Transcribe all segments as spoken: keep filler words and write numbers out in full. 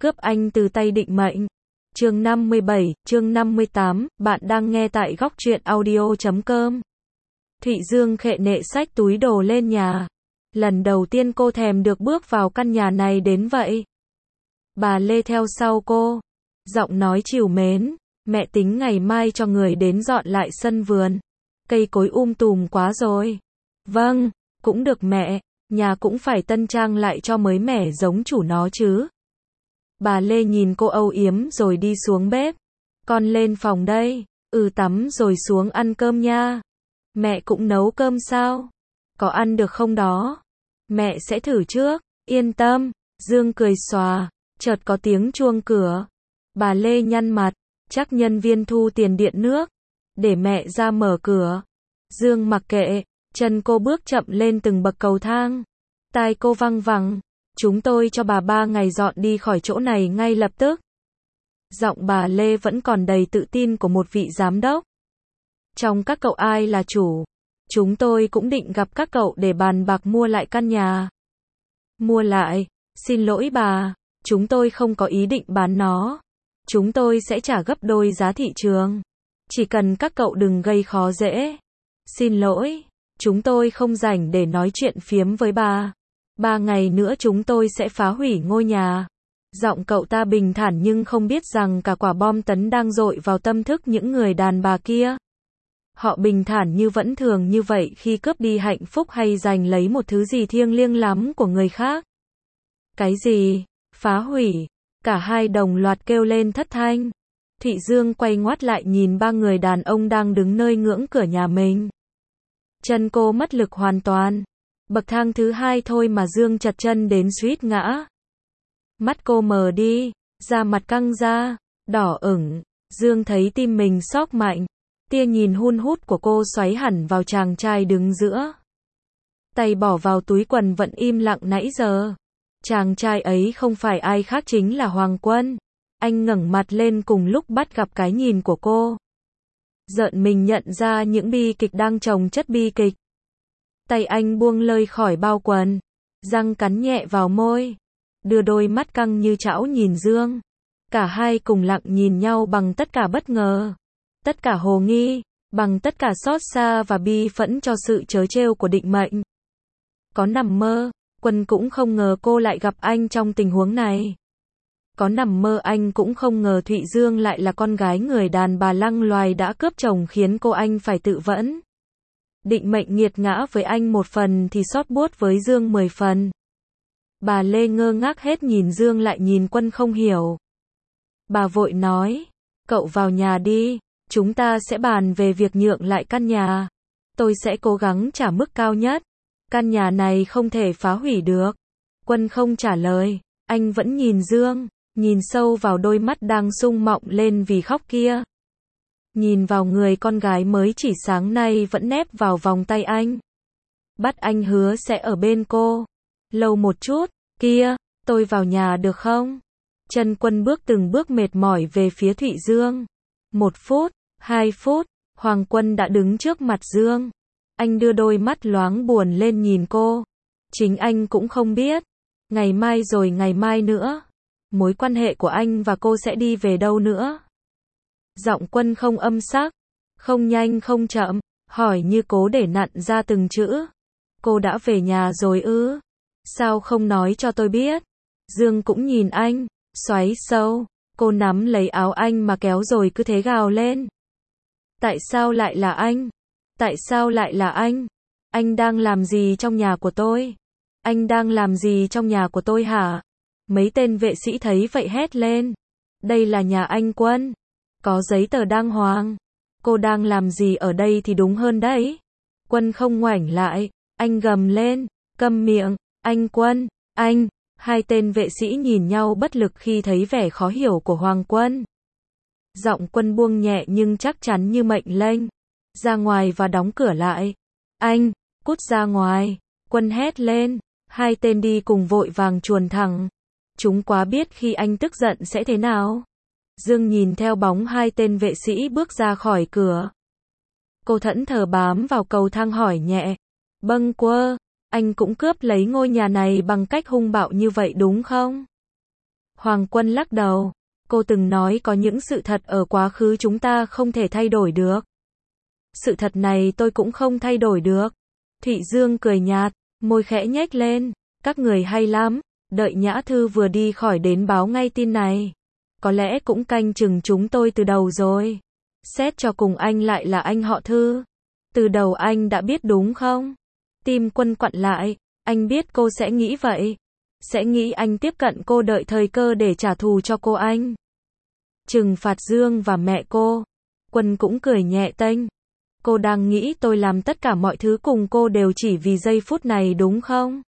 Cướp anh từ tay định mệnh. Chương năm mươi bảy, chương năm mươi tám, bạn đang nghe tại góc truyện audio chấm com. Thụy Dương khệ nệ xách túi đồ lên nhà. Lần đầu tiên cô thèm được bước vào căn nhà này đến vậy. Bà Lê theo sau cô. Giọng nói trìu mến. Mẹ tính ngày mai cho người đến dọn lại sân vườn. Cây cối um tùm quá rồi. Vâng, cũng được mẹ. Nhà cũng phải tân trang lại cho mới mẻ giống chủ nó chứ. Bà Lê nhìn cô âu yếm rồi đi xuống bếp. Con lên phòng đây. Ừ, tắm rồi xuống ăn cơm nha. Mẹ cũng nấu cơm sao? Có ăn được không đó? Mẹ sẽ thử trước. Yên tâm. Dương cười xòa. Chợt có tiếng chuông cửa. Bà Lê nhăn mặt. Chắc nhân viên thu tiền điện nước. Để mẹ ra mở cửa. Dương mặc kệ. Chân cô bước chậm lên từng bậc cầu thang. Tai cô văng vẳng. Chúng tôi cho bà ba ngày dọn đi khỏi chỗ này ngay lập tức. Giọng bà Lê vẫn còn đầy tự tin của một vị giám đốc. Trong các cậu ai là chủ? Chúng tôi cũng định gặp các cậu để bàn bạc mua lại căn nhà. Mua lại? Xin lỗi bà, chúng tôi không có ý định bán nó. Chúng tôi sẽ trả gấp đôi giá thị trường. Chỉ cần các cậu đừng gây khó dễ. Xin lỗi, chúng tôi không rảnh để nói chuyện phiếm với bà. Ba ngày nữa chúng tôi sẽ phá hủy ngôi nhà. Giọng cậu ta bình thản nhưng không biết rằng cả quả bom tấn đang dội vào tâm thức những người đàn bà kia. Họ bình thản như vẫn thường như vậy khi cướp đi hạnh phúc hay giành lấy một thứ gì thiêng liêng lắm của người khác. Cái gì? Phá hủy? Cả hai đồng loạt kêu lên thất thanh. Thụy Dương quay ngoắt lại nhìn ba người đàn ông đang đứng nơi ngưỡng cửa nhà mình. Chân cô mất lực hoàn toàn. Bậc thang thứ hai thôi mà Dương chật chân đến suýt ngã. Mắt cô mờ đi, da mặt căng ra, đỏ ửng. Dương thấy tim mình xóc mạnh. Tia nhìn hun hút của cô xoáy hẳn vào chàng trai đứng giữa. Tay bỏ vào túi quần vẫn im lặng nãy giờ. Chàng trai ấy không phải ai khác chính là Hoàng Quân. Anh ngẩng mặt lên cùng lúc bắt gặp cái nhìn của cô. Giận mình nhận ra những bi kịch đang chồng chất bi kịch. Tay anh buông lơi khỏi bao quần. Răng cắn nhẹ vào môi. Đưa đôi mắt căng như chảo nhìn Dương. Cả hai cùng lặng nhìn nhau bằng tất cả bất ngờ. Tất cả hồ nghi. Bằng tất cả xót xa và bi phẫn cho sự trớ trêu của định mệnh. Có nằm mơ, Quân cũng không ngờ cô lại gặp anh trong tình huống này. Có nằm mơ anh cũng không ngờ Thụy Dương lại là con gái người đàn bà lăng loài đã cướp chồng khiến cô anh phải tự vẫn. Định mệnh nghiệt ngã với anh một phần thì xót buốt với Dương mười phần. Bà Lê ngơ ngác hết nhìn Dương lại nhìn Quân không hiểu. Bà vội nói, cậu vào nhà đi, chúng ta sẽ bàn về việc nhượng lại căn nhà. Tôi sẽ cố gắng trả mức cao nhất. Căn nhà này không thể phá hủy được. Quân không trả lời, anh vẫn nhìn Dương, nhìn sâu vào đôi mắt đang sung mọng lên vì khóc kia. Nhìn vào người con gái mới chỉ sáng nay vẫn nép vào vòng tay anh. Bắt anh hứa sẽ ở bên cô. Lâu một chút, kia, tôi vào nhà được không? Chân Quân bước từng bước mệt mỏi về phía Thụy Dương. Một phút, hai phút, Hoàng Quân đã đứng trước mặt Dương. Anh đưa đôi mắt loáng buồn lên nhìn cô. Chính anh cũng không biết. Ngày mai rồi ngày mai nữa. Mối quan hệ của anh và cô sẽ đi về đâu nữa? Giọng Quân không âm sắc. Không nhanh không chậm. Hỏi như cố để nặn ra từng chữ. Cô đã về nhà rồi ư? Sao không nói cho tôi biết? Dương cũng nhìn anh. Xoáy sâu. Cô nắm lấy áo anh mà kéo rồi cứ thế gào lên. Tại sao lại là anh? Tại sao lại là anh? Anh đang làm gì trong nhà của tôi? Anh đang làm gì trong nhà của tôi hả? Mấy tên vệ sĩ thấy vậy hét lên. Đây là nhà anh Quân. Có giấy tờ đàng hoàng. Cô đang làm gì ở đây thì đúng hơn đấy. Quân không ngoảnh lại. Anh gầm lên. Câm miệng. Anh Quân. Anh. Hai tên vệ sĩ nhìn nhau bất lực khi thấy vẻ khó hiểu của Hoàng Quân. Giọng Quân buông nhẹ nhưng chắc chắn như mệnh lệnh. Ra ngoài và đóng cửa lại. Anh, cút ra ngoài. Quân hét lên. Hai tên đi cùng vội vàng chuồn thẳng. Chúng quá biết khi anh tức giận sẽ thế nào. Dương nhìn theo bóng hai tên vệ sĩ bước ra khỏi cửa. Cô thẫn thờ bám vào cầu thang hỏi nhẹ. Bâng quơ, anh cũng cướp lấy ngôi nhà này bằng cách hung bạo như vậy đúng không? Hoàng Quân lắc đầu. Cô từng nói có những sự thật ở quá khứ chúng ta không thể thay đổi được. Sự thật này tôi cũng không thay đổi được. Thụy Dương cười nhạt, môi khẽ nhếch lên. Các người hay lắm, đợi Nhã Thư vừa đi khỏi đến báo ngay tin này. Có lẽ cũng canh chừng chúng tôi từ đầu rồi. Xét cho cùng anh lại là anh họ Thư. Từ đầu anh đã biết đúng không? Tim Quân quặn lại, anh biết cô sẽ nghĩ vậy. Sẽ nghĩ anh tiếp cận cô đợi thời cơ để trả thù cho cô anh. Trừng phạt Dương và mẹ cô. Quân cũng cười nhẹ tênh. Cô đang nghĩ tôi làm tất cả mọi thứ cùng cô đều chỉ vì giây phút này đúng không?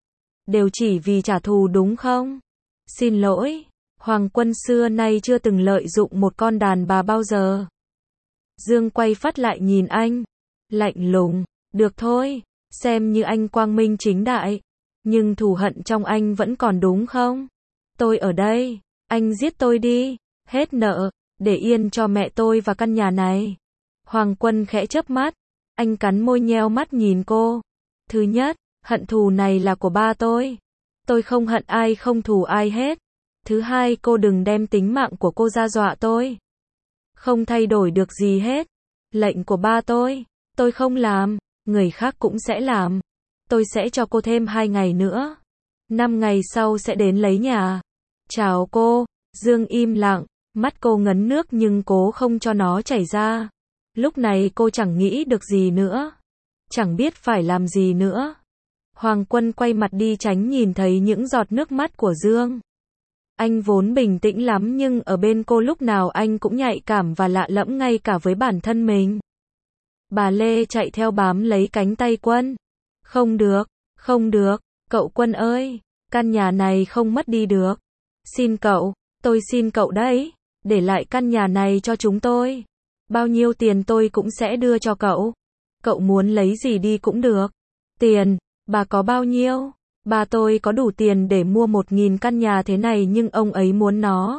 Đều chỉ vì trả thù đúng không? Xin lỗi, Hoàng Quân xưa nay chưa từng lợi dụng một con đàn bà bao giờ. Dương quay phát lại nhìn anh. Lạnh lùng, được thôi, xem như anh quang minh chính đại. Nhưng thù hận trong anh vẫn còn đúng không? Tôi ở đây, anh giết tôi đi, hết nợ, để yên cho mẹ tôi và căn nhà này. Hoàng Quân khẽ chớp mắt, anh cắn môi nheo mắt nhìn cô. Thứ nhất, hận thù này là của ba tôi. Tôi không hận ai không thù ai hết. Thứ hai, cô đừng đem tính mạng của cô ra dọa tôi. Không thay đổi được gì hết. Lệnh của ba tôi, tôi không làm, người khác cũng sẽ làm. Tôi sẽ cho cô thêm hai ngày nữa. Năm ngày sau sẽ đến lấy nhà. Chào cô. Dương im lặng, mắt cô ngấn nước nhưng cố không cho nó chảy ra. Lúc này cô chẳng nghĩ được gì nữa. Chẳng biết phải làm gì nữa. Hoàng Quân quay mặt đi tránh nhìn thấy những giọt nước mắt của Dương. Anh vốn bình tĩnh lắm nhưng ở bên cô lúc nào anh cũng nhạy cảm và lạ lẫm ngay cả với bản thân mình. Bà Lê chạy theo bám lấy cánh tay Quân. Không được, không được, cậu Quân ơi, căn nhà này không mất đi được. Xin cậu, tôi xin cậu đấy, để lại căn nhà này cho chúng tôi. Bao nhiêu tiền tôi cũng sẽ đưa cho cậu. Cậu muốn lấy gì đi cũng được. Tiền, bà có bao nhiêu? Bà tôi có đủ tiền để mua một nghìn căn nhà thế này nhưng ông ấy muốn nó.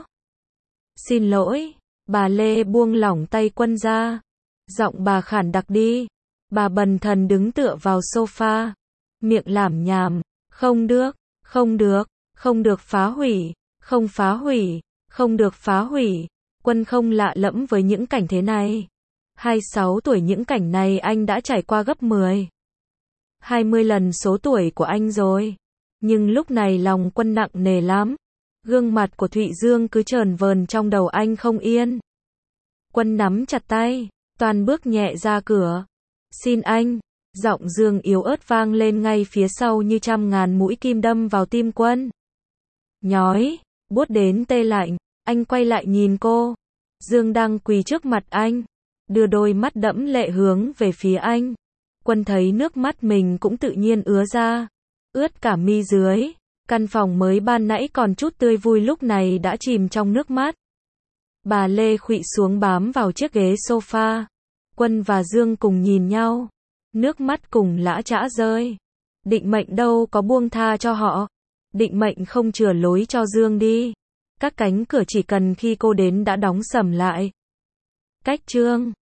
Xin lỗi, bà Lê buông lỏng tay Quân ra. Giọng bà khản đặc đi. Bà bần thần đứng tựa vào sofa. Miệng lảm nhảm. Không được, không được, không được phá hủy, không phá hủy, không được phá hủy. Quân không lạ lẫm với những cảnh thế này. hai mươi sáu tuổi những cảnh này anh đã trải qua gấp mười. hai mươi lần số tuổi của anh rồi. Nhưng lúc này lòng Quân nặng nề lắm. Gương mặt của Thụy Dương cứ chờn vờn trong đầu anh không yên. Quân nắm chặt tay, toàn bước nhẹ ra cửa. Xin anh, giọng Dương yếu ớt vang lên ngay phía sau như trăm ngàn mũi kim đâm vào tim Quân. Nhói, buốt đến tê lạnh, anh quay lại nhìn cô. Dương đang quỳ trước mặt anh, đưa đôi mắt đẫm lệ hướng về phía anh. Quân thấy nước mắt mình cũng tự nhiên ứa ra, ướt cả mi dưới. Căn phòng mới ban nãy còn chút tươi vui lúc này đã chìm trong nước mắt. Bà Lê khuỵu xuống bám vào chiếc ghế sofa. Quân và Dương cùng nhìn nhau, nước mắt cùng lã chã rơi. Định mệnh đâu có buông tha cho họ. Định mệnh không chừa lối cho Dương đi. Các cánh cửa chỉ cần khi cô đến đã đóng sầm lại. Cách chương